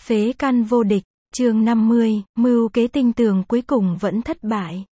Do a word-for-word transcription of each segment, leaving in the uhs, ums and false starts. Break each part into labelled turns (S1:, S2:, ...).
S1: Phế căn vô địch, chương năm mươi, mưu kế tinh tường cuối cùng vẫn thất bại.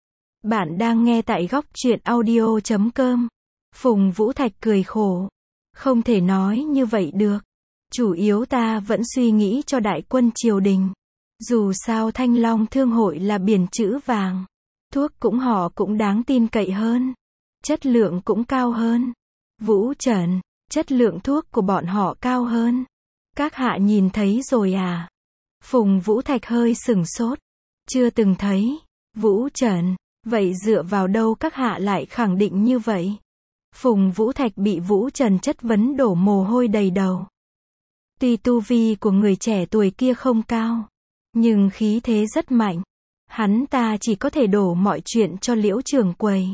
S1: Bạn đang nghe tại góc truyện audio chấm com. Phùng Vũ Thạch cười khổ. Không thể nói như vậy được. Chủ yếu ta vẫn suy nghĩ cho đại quân triều đình. Dù sao Thanh Long Thương hội là biển chữ vàng. Thuốc cũng họ cũng đáng tin cậy hơn. Chất lượng cũng cao hơn. Vũ Trần, chất lượng thuốc của bọn họ cao hơn. Các hạ nhìn thấy rồi à? Phùng Vũ Thạch hơi sửng sốt. Chưa từng thấy. Vũ Trần, vậy dựa vào đâu các hạ lại khẳng định như vậy? Phùng Vũ Thạch bị Vũ Trần chất vấn đổ mồ hôi đầy đầu. Tuy tu vi của người trẻ tuổi kia không cao, nhưng khí thế rất mạnh. Hắn ta chỉ có thể đổ mọi chuyện cho Liễu Trưởng Quầy.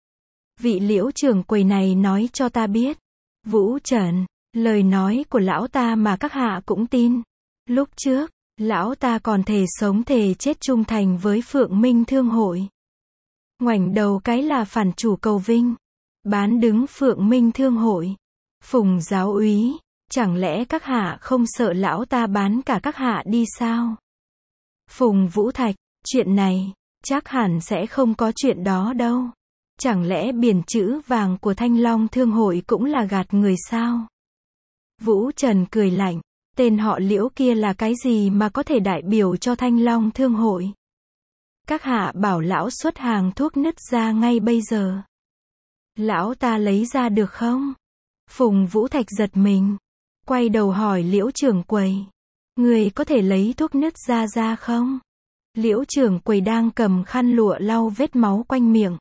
S1: Vị Liễu Trưởng Quầy này nói cho ta biết. Vũ Trần, lời nói của lão ta mà các hạ cũng tin. Lúc trước, lão ta còn thề sống thề chết trung thành với Phượng Minh Thương hội. Ngoảnh đầu cái là phản chủ cầu vinh. Bán đứng Phượng Minh Thương hội. Phùng giáo úy, chẳng lẽ các hạ không sợ lão ta bán cả các hạ đi sao? Phùng Vũ Thạch, chuyện này, chắc hẳn sẽ không có chuyện đó đâu. Chẳng lẽ biển chữ vàng của Thanh Long Thương hội cũng là gạt người sao? Vũ Trần cười lạnh, tên họ Liễu kia là cái gì mà có thể đại biểu cho Thanh Long Thương hội? Các hạ bảo lão xuất hàng thuốc nứt ra ngay bây giờ. Lão ta lấy ra được không? Phùng Vũ Thạch giật mình, quay đầu hỏi Liễu Trưởng Quầy. Người có thể lấy thuốc nứt ra ra không? Liễu Trưởng Quầy đang cầm khăn lụa lau vết máu quanh miệng.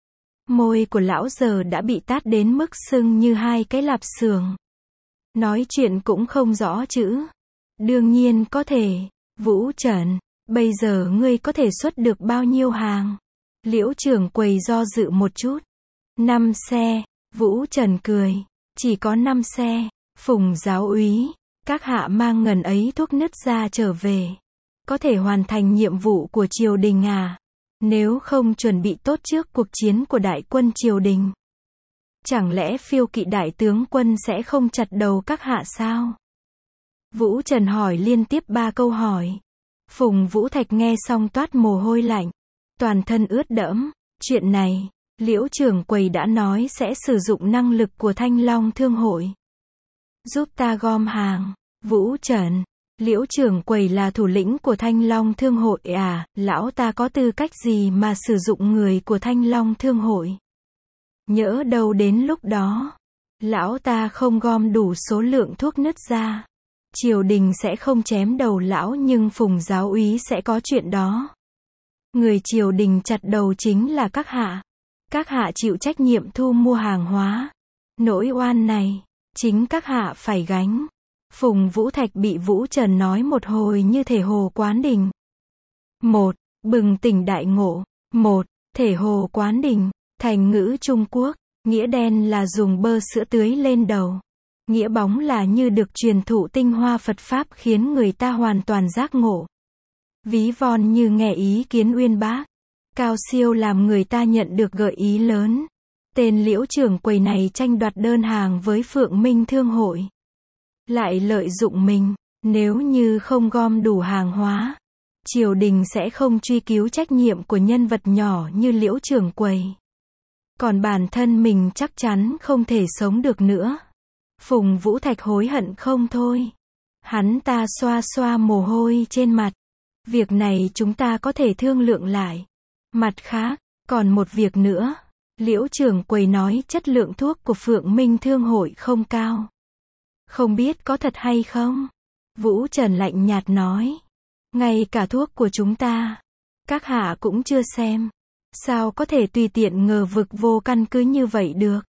S1: Môi của lão giờ đã bị tát đến mức sưng như hai cái lạp xưởng. Nói chuyện cũng không rõ chữ. Đương nhiên có thể. Vũ Trần, bây giờ ngươi có thể xuất được bao nhiêu hàng? Liễu Trưởng Quầy do dự một chút. Năm xe. Vũ Trần cười. Chỉ có năm xe. Phùng giáo úy, các hạ mang ngần ấy thuốc nứt ra trở về. Có thể hoàn thành nhiệm vụ của triều đình à? Nếu không chuẩn bị tốt trước cuộc chiến của đại quân triều đình, chẳng lẽ phiêu kỵ đại tướng quân sẽ không chặt đầu các hạ sao? Vũ Trần hỏi liên tiếp ba câu hỏi. Phùng Vũ Thạch nghe xong toát mồ hôi lạnh, toàn thân ướt đẫm. Chuyện này, Liễu Trưởng Quầy đã nói sẽ sử dụng năng lực của Thanh Long Thương hội. Giúp ta gom hàng. Vũ Trần, Liễu Trưởng Quầy là thủ lĩnh của Thanh Long Thương hội à? Lão ta có tư cách gì mà sử dụng người của Thanh Long Thương hội? Nhỡ đâu đến lúc đó, lão ta không gom đủ số lượng thuốc nứt ra, triều đình sẽ không chém đầu lão nhưng Phùng giáo úy sẽ có chuyện đó. Người triều đình chặt đầu chính là các hạ. Các hạ chịu trách nhiệm thu mua hàng hóa. Nỗi oan này, chính các hạ phải gánh. Phùng Vũ Thạch bị Vũ Trần nói một hồi như thể hồ quán đỉnh. Một, bừng tỉnh đại ngộ. Một, thể hồ quán đỉnh. Thành ngữ Trung Quốc, nghĩa đen là dùng bơ sữa tưới lên đầu. Nghĩa bóng là như được truyền thụ tinh hoa Phật Pháp khiến người ta hoàn toàn giác ngộ. Ví von như nghe ý kiến uyên bác. Cao siêu làm người ta nhận được gợi ý lớn. Tên Liễu Trưởng Quầy này tranh đoạt đơn hàng với Phượng Minh Thương hội. Lại lợi dụng mình, nếu như không gom đủ hàng hóa, triều đình sẽ không truy cứu trách nhiệm của nhân vật nhỏ như Liễu Trưởng Quầy. Còn bản thân mình chắc chắn không thể sống được nữa. Phùng Vũ Thạch hối hận không thôi. Hắn ta xoa xoa mồ hôi trên mặt. Việc này chúng ta có thể thương lượng lại. Mặt khác, còn một việc nữa. Liễu Trưởng Quầy nói chất lượng thuốc của Phượng Minh Thương hội không cao. Không biết có thật hay không? Vũ Trần lạnh nhạt nói. Ngay cả thuốc của chúng ta, các hạ cũng chưa xem. Sao có thể tùy tiện ngờ vực vô căn cứ như vậy được?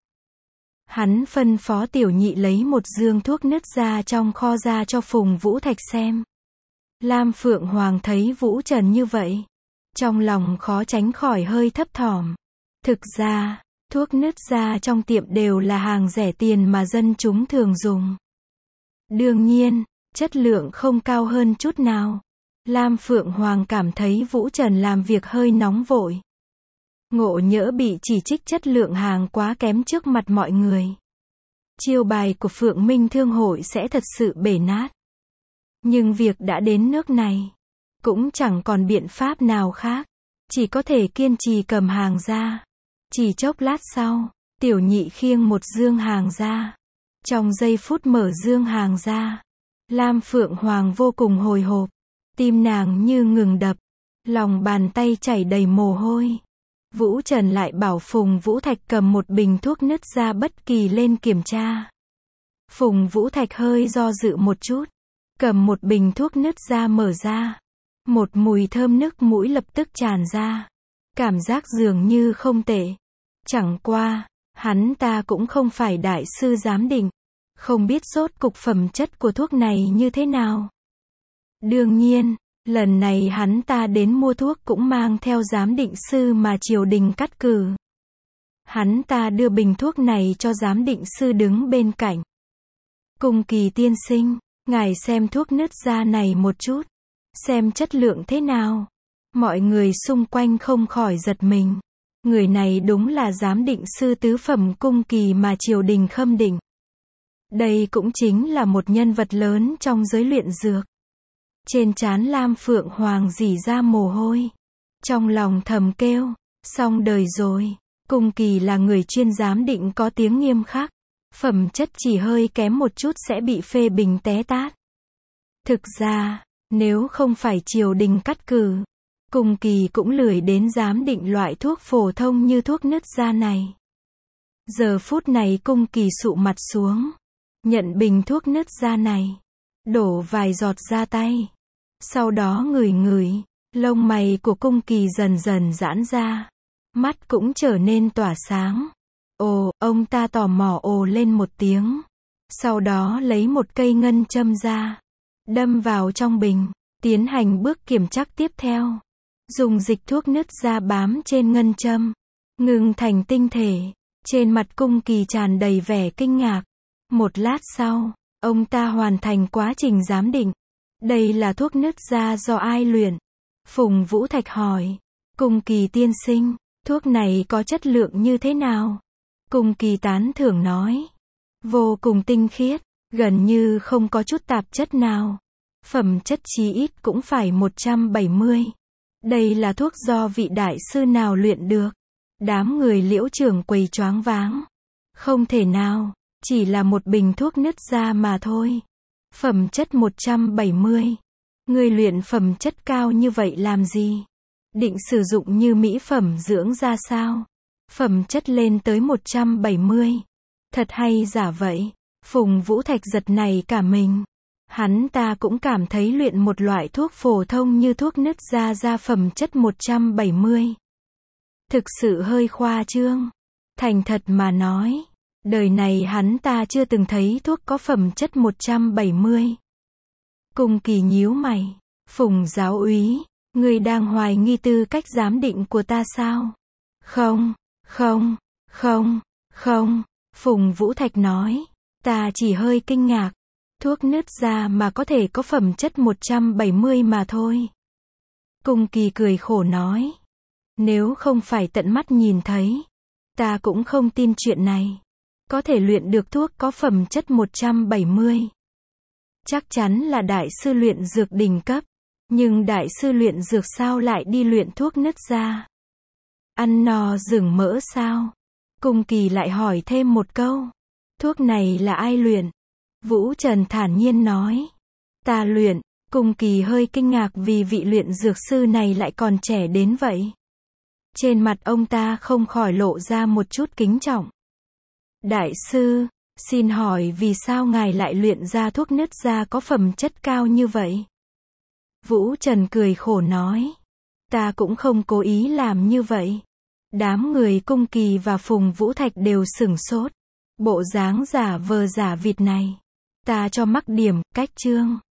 S1: Hắn phân phó tiểu nhị lấy một dương thuốc nứt ra trong kho ra cho Phùng Vũ Thạch xem. Lam Phượng Hoàng thấy Vũ Trần như vậy, trong lòng khó tránh khỏi hơi thấp thỏm. Thực ra, thuốc nứt ra trong tiệm đều là hàng rẻ tiền mà dân chúng thường dùng. Đương nhiên, chất lượng không cao hơn chút nào. Lam Phượng Hoàng cảm thấy Vũ Trần làm việc hơi nóng vội. Ngộ nhỡ bị chỉ trích chất lượng hàng quá kém trước mặt mọi người. Chiêu bài của Phượng Minh Thương hội sẽ thật sự bể nát. Nhưng việc đã đến nước này, cũng chẳng còn biện pháp nào khác. Chỉ có thể kiên trì cầm hàng ra. Chỉ chốc lát sau, tiểu nhị khiêng một dương hàng ra. Trong giây phút mở dương hàng ra, Lam Phượng Hoàng vô cùng hồi hộp. Tim nàng như ngừng đập. Lòng bàn tay chảy đầy mồ hôi. Vũ Trần lại bảo Phùng Vũ Thạch cầm một bình thuốc nứt da bất kỳ lên kiểm tra. Phùng Vũ Thạch hơi do dự một chút. Cầm một bình thuốc nứt da mở ra. Một mùi thơm nức mũi lập tức tràn ra. Cảm giác dường như không tệ. Chẳng qua, hắn ta cũng không phải đại sư giám định. Không biết rốt cục phẩm chất của thuốc này như thế nào. Đương nhiên, lần này hắn ta đến mua thuốc cũng mang theo giám định sư mà triều đình cắt cử. Hắn ta đưa bình thuốc này cho giám định sư đứng bên cạnh. Cung Kỳ tiên sinh, ngài xem thuốc nứt da này một chút. Xem chất lượng thế nào. Mọi người xung quanh không khỏi giật mình. Người này đúng là giám định sư tứ phẩm Cung Kỳ mà triều đình khâm định. Đây cũng chính là một nhân vật lớn trong giới luyện dược. Trên trán Lam Phượng Hoàng rỉ ra mồ hôi. Trong lòng thầm kêu, xong đời rồi. Cung Kỳ là người chuyên giám định có tiếng nghiêm khắc. Phẩm chất chỉ hơi kém một chút sẽ bị phê bình té tát. Thực ra, nếu không phải triều đình cắt cử, Cung Kỳ cũng lười đến giám định loại thuốc phổ thông như thuốc nứt da này. Giờ phút này Cung Kỳ sụ mặt xuống. Nhận bình thuốc nứt da này. Đổ vài giọt ra tay. Sau đó ngửi ngửi. Lông mày của Cung Kỳ dần dần giãn ra. Mắt cũng trở nên tỏa sáng. Ồ, ông ta tò mò ồ lên một tiếng. Sau đó lấy một cây ngân châm ra. Đâm vào trong bình. Tiến hành bước kiểm tra tiếp theo. Dùng dịch thuốc nứt da bám trên ngân châm. Ngừng thành tinh thể. Trên mặt Cung Kỳ tràn đầy vẻ kinh ngạc. Một lát sau, ông ta hoàn thành quá trình giám định. Đây là thuốc nứt da do ai luyện? Phùng Vũ Thạch hỏi. Cung Kỳ tiên sinh, thuốc này có chất lượng như thế nào? Cung Kỳ tán thưởng nói. Vô cùng tinh khiết, gần như không có chút tạp chất nào. Phẩm chất chí ít cũng phải một trăm bảy mươi. Đây là thuốc do vị đại sư nào luyện được? Đám người Liễu trưởng quầy choáng váng. Không thể nào, chỉ là một bình thuốc nứt da mà thôi. Phẩm chất một trăm bảy mươi. Người luyện phẩm chất cao như vậy làm gì? Định sử dụng như mỹ phẩm dưỡng da sao? Phẩm chất lên tới một trăm bảy mươi. Thật hay giả vậy? Phùng Vũ Thạch giật này cả mình. Hắn ta cũng cảm thấy luyện một loại thuốc phổ thông như thuốc nứt da ra phẩm chất một trăm bảy mươi. Thực sự hơi khoa trương. Thành thật mà nói, đời này hắn ta chưa từng thấy thuốc có phẩm chất một trăm bảy mươi. Cung Kỳ nhíu mày. Phùng giáo úy, ngươi đang hoài nghi tư cách giám định của ta sao? Không, không, không, không. Phùng Vũ Thạch nói. Ta chỉ hơi kinh ngạc. Thuốc nứt da mà có thể có phẩm chất một trăm bảy mươi mà thôi. Cung Kỳ cười khổ nói. Nếu không phải tận mắt nhìn thấy, ta cũng không tin chuyện này. Có thể luyện được thuốc có phẩm chất một trăm bảy mươi. Chắc chắn là đại sư luyện dược đỉnh cấp. Nhưng đại sư luyện dược sao lại đi luyện thuốc nứt da? Ăn no rừng mỡ sao? Cung Kỳ lại hỏi thêm một câu. Thuốc này là ai luyện? Vũ Trần thản nhiên nói. Ta luyện. Cung Kỳ hơi kinh ngạc vì vị luyện dược sư này lại còn trẻ đến vậy. Trên mặt ông ta không khỏi lộ ra một chút kính trọng. Đại sư, xin hỏi vì sao ngài lại luyện ra thuốc nứt da có phẩm chất cao như vậy? Vũ Trần cười khổ nói. Ta cũng không cố ý làm như vậy. Đám người Cung Kỳ và Phùng Vũ Thạch đều sửng sốt. Bộ dáng giả vờ giả vịt này. Ta cho mắc điểm, cách chương.